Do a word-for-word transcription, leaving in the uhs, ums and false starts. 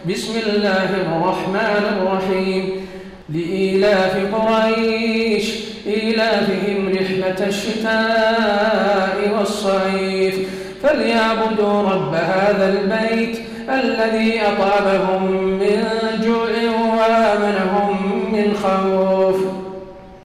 بسم الله الرحمن الرحيم لإيلاف قريش إيلافهم رحلة الشتاء والصيف فليعبدوا رب هذا البيت الذي أطعمهم